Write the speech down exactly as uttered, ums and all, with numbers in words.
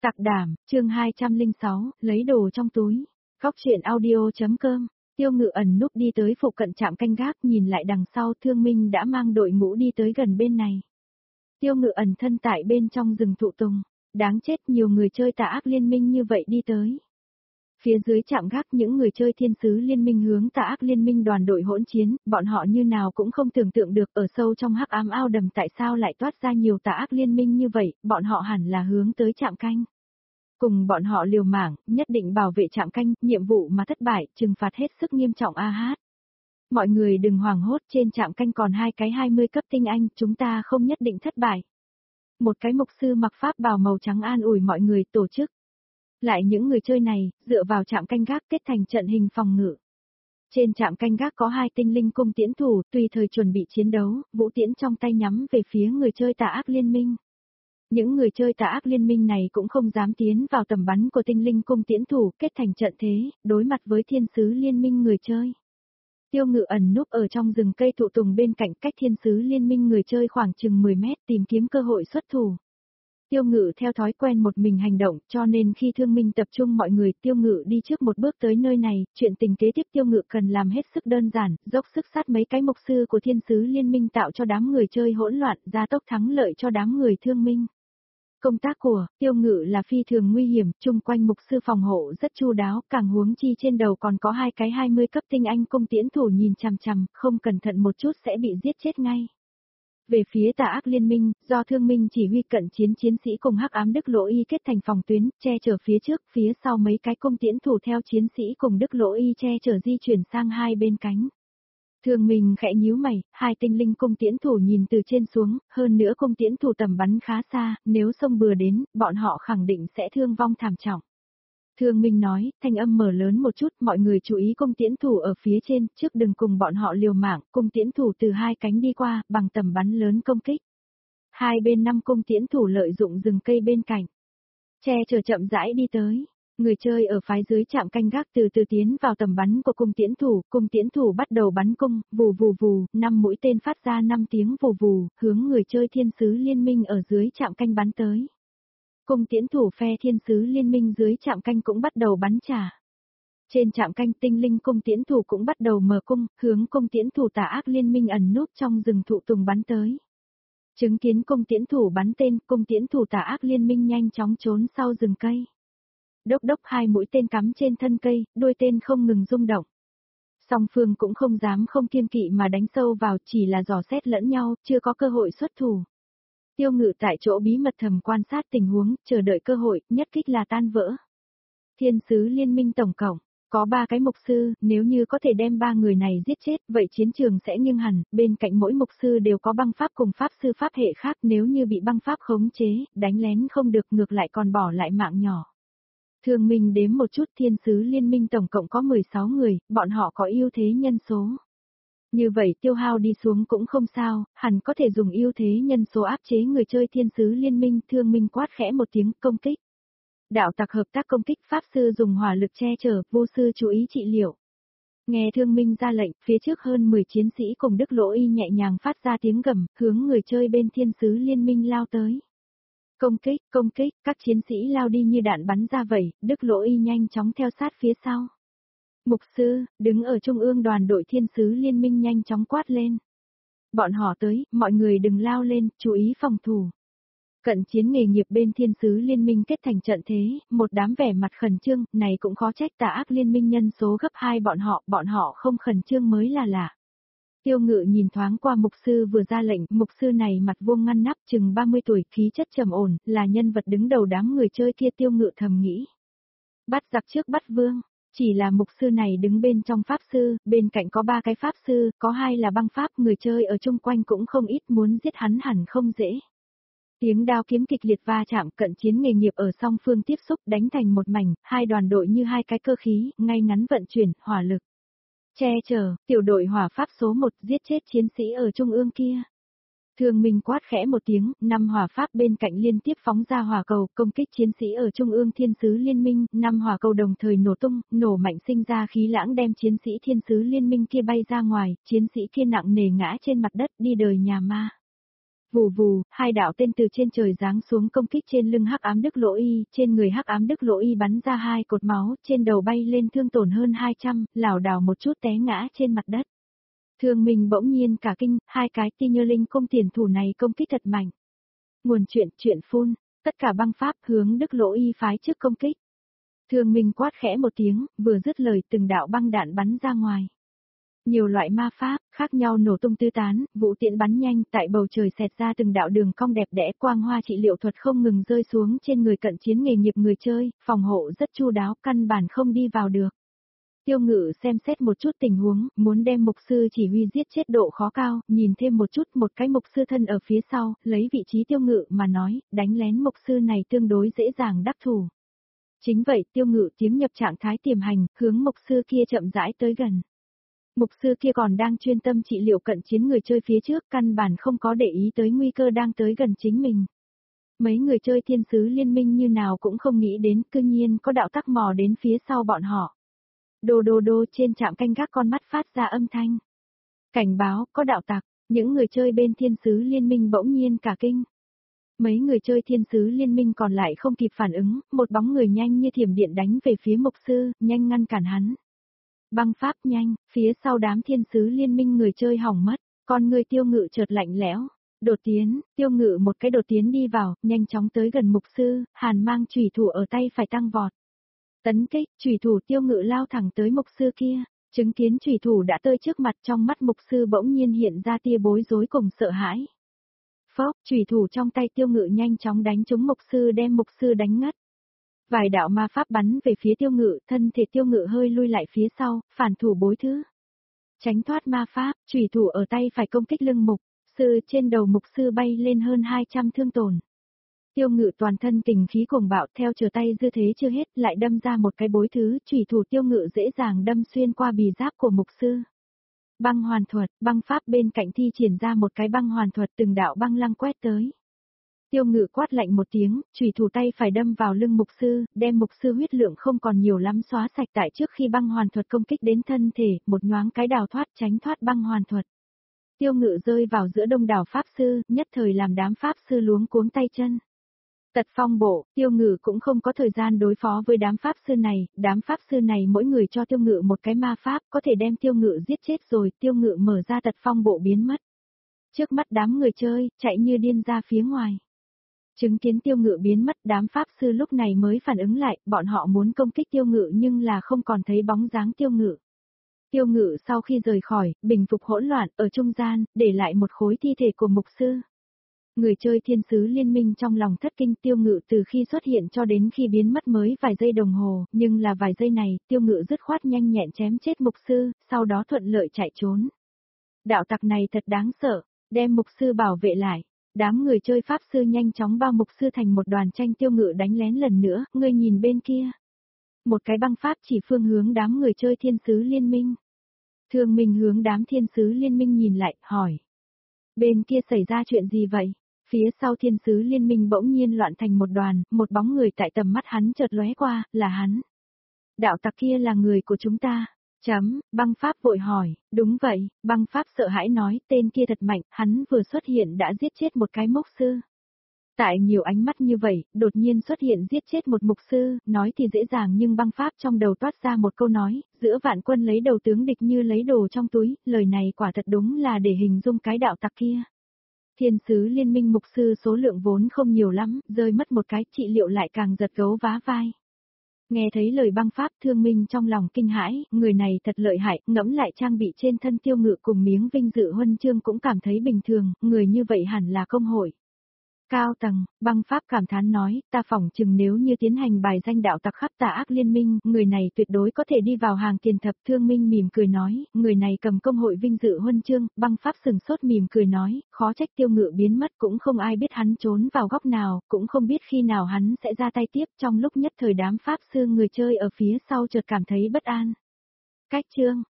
Tặc đảm, chương hai trăm lẻ sáu, lấy đồ trong túi. Góc truyện audio.com. Tiêu Ngự ẩn núp đi tới phụ cận trạm canh gác, nhìn lại đằng sau, Thương Minh đã mang đội ngũ đi tới gần bên này. Tiêu Ngự ẩn thân tại bên trong rừng thụ tùng, đáng chết, nhiều người chơi tà ác liên minh như vậy đi tới. Phía dưới trạm gác những người chơi thiên sứ liên minh hướng tà ác liên minh đoàn đội hỗn chiến, bọn họ như nào cũng không tưởng tượng được ở sâu trong hắc ám ao đầm tại sao lại toát ra nhiều tà ác liên minh như vậy, bọn họ hẳn là hướng tới trạm canh. Cùng bọn họ liều mạng, nhất định bảo vệ trạm canh, nhiệm vụ mà thất bại, trừng phạt hết sức nghiêm trọng a hát. Mọi người đừng hoảng hốt, trên trạm canh còn hai cái hai mươi cấp tinh anh, chúng ta không nhất định thất bại. Một cái mục sư mặc pháp bào màu trắng an ủi mọi người tổ chức. Lại những người chơi này, dựa vào trạm canh gác kết thành trận hình phòng ngự. Trên trạm canh gác có hai tinh linh cung tiễn thủ, tùy thời chuẩn bị chiến đấu, vũ tiễn trong tay nhắm về phía người chơi tà ác liên minh. Những người chơi tà ác liên minh này cũng không dám tiến vào tầm bắn của tinh linh cung tiễn thủ, kết thành trận thế, đối mặt với thiên sứ liên minh người chơi. Tiêu Ngự ẩn núp ở trong rừng cây thụ tùng bên cạnh, cách thiên sứ liên minh người chơi khoảng chừng mười mét, tìm kiếm cơ hội xuất thủ. Tiêu Ngự theo thói quen một mình hành động, cho nên khi Thương Minh tập trung mọi người, Tiêu Ngự đi trước một bước tới nơi này, chuyện tình kế tiếp Tiêu Ngự cần làm hết sức đơn giản, dốc sức sát mấy cái mục sư của thiên sứ liên minh tạo cho đám người chơi hỗn loạn, gia tốc thắng lợi cho đám người Thương Minh. Công tác của Tiêu Ngự là phi thường nguy hiểm, chung quanh mục sư phòng hộ rất chu đáo, càng huống chi trên đầu còn có hai cái hai mươi cấp tinh anh cung tiễn thủ nhìn chằm chằm, không cẩn thận một chút sẽ bị giết chết ngay. Về phía tà ác liên minh, do Thương Minh chỉ huy cận chiến chiến sĩ cùng hắc ám Đức Lỗ Y kết thành phòng tuyến, che chở phía trước, phía sau mấy cái cung tiễn thủ theo chiến sĩ cùng Đức Lỗ Y che chở di chuyển sang hai bên cánh. Thương Minh khẽ nhíu mày, hai tinh linh cung tiễn thủ nhìn từ trên xuống, hơn nữa cung tiễn thủ tầm bắn khá xa, nếu xông bừa đến, bọn họ khẳng định sẽ thương vong thảm trọng. Thương Minh nói, thanh âm mở lớn một chút, mọi người chú ý cung tiễn thủ ở phía trên, trước đừng cùng bọn họ liều mạng, cung tiễn thủ từ hai cánh đi qua, bằng tầm bắn lớn công kích. Hai bên năm cung tiễn thủ lợi dụng rừng cây bên cạnh, che chở chậm rãi đi tới. Người chơi ở phái dưới trạm canh gác từ từ tiến vào tầm bắn của cung tiễn thủ, cung tiễn thủ bắt đầu bắn cung, vù vù vù, năm mũi tên phát ra năm tiếng vù vù, hướng người chơi thiên sứ liên minh ở dưới trạm canh bắn tới. Cung tiễn thủ phe thiên sứ liên minh dưới trạm canh cũng bắt đầu bắn trả. Trên trạm canh tinh linh cung tiễn thủ cũng bắt đầu mở cung, hướng cung tiễn thủ tà ác liên minh ẩn núp trong rừng thụ tùng bắn tới. Chứng kiến cung tiễn thủ bắn tên, cung tiễn thủ tà ác liên minh nhanh chóng trốn sau rừng cây. Đốc đốc hai mũi tên cắm trên thân cây, đuôi tên không ngừng rung động. Song phương cũng không dám không kiêng kỵ mà đánh sâu vào, chỉ là dò xét lẫn nhau, chưa có cơ hội xuất thủ. Tiêu Ngự tại chỗ bí mật thầm quan sát tình huống, chờ đợi cơ hội, nhất kích là tan vỡ. Thiên sứ liên minh tổng cộng, có ba cái mục sư, nếu như có thể đem ba người này giết chết, vậy chiến trường sẽ nghiêng hẳn, bên cạnh mỗi mục sư đều có băng pháp cùng pháp sư pháp hệ khác, nếu như bị băng pháp khống chế, đánh lén không được ngược lại còn bỏ lại mạng nhỏ. Thương Minh đếm một chút, thiên sứ liên minh tổng cộng có mười sáu người, bọn họ có ưu thế nhân số. Như vậy tiêu hao đi xuống cũng không sao, hẳn có thể dùng ưu thế nhân số áp chế người chơi thiên sứ liên minh. Thương Minh quát khẽ một tiếng, công kích. Đạo tặc hợp tác công kích, pháp sư dùng hỏa lực che chở, vô sư chú ý trị liệu. Nghe Thương Minh ra lệnh, phía trước hơn mười chiến sĩ cùng Đức Lỗ Y nhẹ nhàng phát ra tiếng gầm, hướng người chơi bên thiên sứ liên minh lao tới. Công kích, công kích, các chiến sĩ lao đi như đạn bắn ra vậy, Đức Lỗ Y nhanh chóng theo sát phía sau. Mục sư, đứng ở trung ương đoàn đội thiên sứ liên minh nhanh chóng quát lên. Bọn họ tới, mọi người đừng lao lên, chú ý phòng thủ. Cận chiến nghề nghiệp bên thiên sứ liên minh kết thành trận thế, một đám vẻ mặt khẩn trương, này cũng khó trách tà ác liên minh nhân số gấp hai bọn họ, bọn họ không khẩn trương mới là lạ. Tiêu Ngự nhìn thoáng qua mục sư vừa ra lệnh, mục sư này mặt vuông ngăn nắp chừng ba mươi tuổi, khí chất trầm ổn, là nhân vật đứng đầu đám người chơi kia. Tiêu Ngự thầm nghĩ. Bắt giặc trước bắt vương, chỉ là mục sư này đứng bên trong pháp sư, bên cạnh có ba cái pháp sư, có hai là băng pháp, người chơi ở chung quanh cũng không ít, muốn giết hắn hẳn không dễ. Tiếng đao kiếm kịch liệt va chạm, cận chiến nghề nghiệp ở song phương tiếp xúc đánh thành một mảnh, hai đoàn đội như hai cái cơ khí, ngay ngắn vận chuyển, hỏa lực. Che chở, tiểu đội hỏa pháp số một giết chết chiến sĩ ở trung ương kia. Thương Minh quát khẽ một tiếng, năm hỏa pháp bên cạnh liên tiếp phóng ra hỏa cầu, công kích chiến sĩ ở trung ương thiên sứ liên minh, năm hỏa cầu đồng thời nổ tung, nổ mạnh sinh ra khí lãng đem chiến sĩ thiên sứ liên minh kia bay ra ngoài, chiến sĩ kia nặng nề ngã trên mặt đất đi đời nhà ma. Vù vù, hai đạo tên từ trên trời giáng xuống công kích trên lưng Hắc Ám Đức Lỗ Y, trên người Hắc Ám Đức Lỗ Y bắn ra hai cột máu, trên đầu bay lên thương tổn hơn hai trăm, lảo đảo một chút té ngã trên mặt đất. Thương Minh bỗng nhiên cả kinh, hai cái ti nhơ linh công tiền thủ này công kích thật mạnh. Nguồn chuyện, chuyện phun, tất cả băng pháp hướng Đức Lỗ Y phái trước công kích. Thương Minh quát khẽ một tiếng, vừa dứt lời từng đạo băng đạn bắn ra ngoài. Nhiều loại ma pháp, khác nhau nổ tung tứ tán, vũ tiễn bắn nhanh tại bầu trời xẹt ra từng đạo đường cong đẹp đẽ, quang hoa trị liệu thuật không ngừng rơi xuống trên người cận chiến nghề nghiệp người chơi, phòng hộ rất chu đáo, căn bản không đi vào được. Tiêu Ngự xem xét một chút tình huống, muốn đem mục sư chỉ huy giết chết độ khó cao, nhìn thêm một chút một cái mục sư thân ở phía sau, lấy vị trí Tiêu Ngự mà nói, đánh lén mục sư này tương đối dễ dàng đắc thủ. Chính vậy, Tiêu Ngự tiến nhập trạng thái tiềm hành, hướng mục sư kia chậm rãi tới gần. Mục sư kia còn đang chuyên tâm trị liệu cận chiến người chơi phía trước, căn bản không có để ý tới nguy cơ đang tới gần chính mình. Mấy người chơi thiên sứ liên minh như nào cũng không nghĩ đến, cư nhiên có đạo tắc mò đến phía sau bọn họ. Đô đô đô trên trạm canh gác con mắt phát ra âm thanh. Cảnh báo, có đạo tặc, những người chơi bên thiên sứ liên minh bỗng nhiên cả kinh. Mấy người chơi thiên sứ liên minh còn lại không kịp phản ứng, một bóng người nhanh như thiểm điện đánh về phía mục sư, nhanh ngăn cản hắn. Băng pháp nhanh, phía sau đám thiên sứ liên minh người chơi hỏng mất, con người Tiêu Ngự chợt lạnh lẽo. Đột tiến, Tiêu Ngự một cái đột tiến đi vào, nhanh chóng tới gần mục sư, hàn mang chủy thủ ở tay phải tăng vọt. Tấn kích, chủy thủ Tiêu Ngự lao thẳng tới mục sư kia, chứng kiến chủy thủ đã tới trước mặt, trong mắt mục sư bỗng nhiên hiện ra tia bối rối cùng sợ hãi. Phốc, chủy thủ trong tay Tiêu Ngự nhanh chóng đánh trúng mục sư, đem mục sư đánh ngất. Vài đạo ma pháp bắn về phía Tiêu Ngự, thân thể Tiêu Ngự hơi lui lại phía sau, phản thủ bối thứ. Tránh thoát ma pháp, chủy thủ ở tay phải công kích lưng mục sư, trên đầu mục sư bay lên hơn hai trăm thương tổn. Tiêu Ngự toàn thân kình khí cuồng bạo, theo trở tay dư thế chưa hết, lại đâm ra một cái bối thứ, chủy thủ Tiêu Ngự dễ dàng đâm xuyên qua bì giáp của mục sư. Băng hoàn thuật, băng pháp bên cạnh thi triển ra một cái băng hoàn thuật, từng đạo băng lăng quét tới. Tiêu Ngự quát lạnh một tiếng, chủy thủ tay phải đâm vào lưng mục sư, đem mục sư huyết lượng không còn nhiều lắm xóa sạch tại trước khi băng hoàn thuật công kích đến thân thể, một nhoáng cái đào thoát tránh thoát băng hoàn thuật. Tiêu Ngự rơi vào giữa đông đảo pháp sư, nhất thời làm đám pháp sư luống cuống tay chân. Tật phong bộ, Tiêu Ngự cũng không có thời gian đối phó với đám pháp sư này, đám pháp sư này mỗi người cho Tiêu Ngự một cái ma pháp, có thể đem Tiêu Ngự giết chết rồi, Tiêu Ngự mở ra tật phong bộ biến mất. Trước mắt đám người chơi, chạy như điên ra phía ngoài. Chứng kiến Tiêu Ngự biến mất, đám pháp sư lúc này mới phản ứng lại, bọn họ muốn công kích Tiêu Ngự nhưng là không còn thấy bóng dáng Tiêu Ngự. Tiêu Ngự sau khi rời khỏi, bình phục hỗn loạn, ở trung gian, để lại một khối thi thể của mục sư. Người chơi thiên sứ liên minh trong lòng thất kinh, Tiêu Ngự từ khi xuất hiện cho đến khi biến mất mới vài giây đồng hồ, nhưng là vài giây này, Tiêu Ngự dứt khoát nhanh nhẹn chém chết mục sư, sau đó thuận lợi chạy trốn. Đạo tặc này thật đáng sợ, đem mục sư bảo vệ lại. Đám người chơi pháp sư nhanh chóng bao mục sư thành một đoàn tranh. Tiêu Ngự đánh lén lần nữa, ngươi nhìn bên kia. Một cái băng pháp chỉ phương hướng đám người chơi thiên sứ liên minh. Thương Minh hướng đám thiên sứ liên minh nhìn lại, hỏi. Bên kia xảy ra chuyện gì vậy? Phía sau thiên sứ liên minh bỗng nhiên loạn thành một đoàn, một bóng người tại tầm mắt hắn chợt lóe qua, là hắn. Đạo tặc kia là người của chúng ta. Chấm, băng pháp vội hỏi, đúng vậy, băng pháp sợ hãi nói, tên kia thật mạnh, hắn vừa xuất hiện đã giết chết một cái mục sư. Tại nhiều ánh mắt như vậy, đột nhiên xuất hiện giết chết một mục sư, nói thì dễ dàng nhưng băng pháp trong đầu toát ra một câu nói, giữa vạn quân lấy đầu tướng địch như lấy đồ trong túi, lời này quả thật đúng là để hình dung cái đạo tặc kia. Thiên sứ liên minh mục sư số lượng vốn không nhiều lắm, rơi mất một cái trị liệu lại càng giật gấu vá vai. Nghe thấy lời băng pháp, Thương Minh trong lòng kinh hãi, người này thật lợi hại, ngẫm lại trang bị trên thân Tiêu Ngự cùng miếng vinh dự huân chương cũng cảm thấy bình thường, người như vậy hẳn là công hội. Cao tầng, băng pháp cảm thán nói, ta phỏng chừng nếu như tiến hành bài danh đạo tặc khắp tà ác liên minh, người này tuyệt đối có thể đi vào hàng tiền thập. Thương Minh mỉm cười nói, người này cầm công hội vinh dự huân chương, băng pháp sừng sốt mỉm cười nói, khó trách Tiêu Ngự biến mất, cũng không ai biết hắn trốn vào góc nào, cũng không biết khi nào hắn sẽ ra tay tiếp. Trong lúc nhất thời đám pháp sư người chơi ở phía sau chợt cảm thấy bất an. Cách chương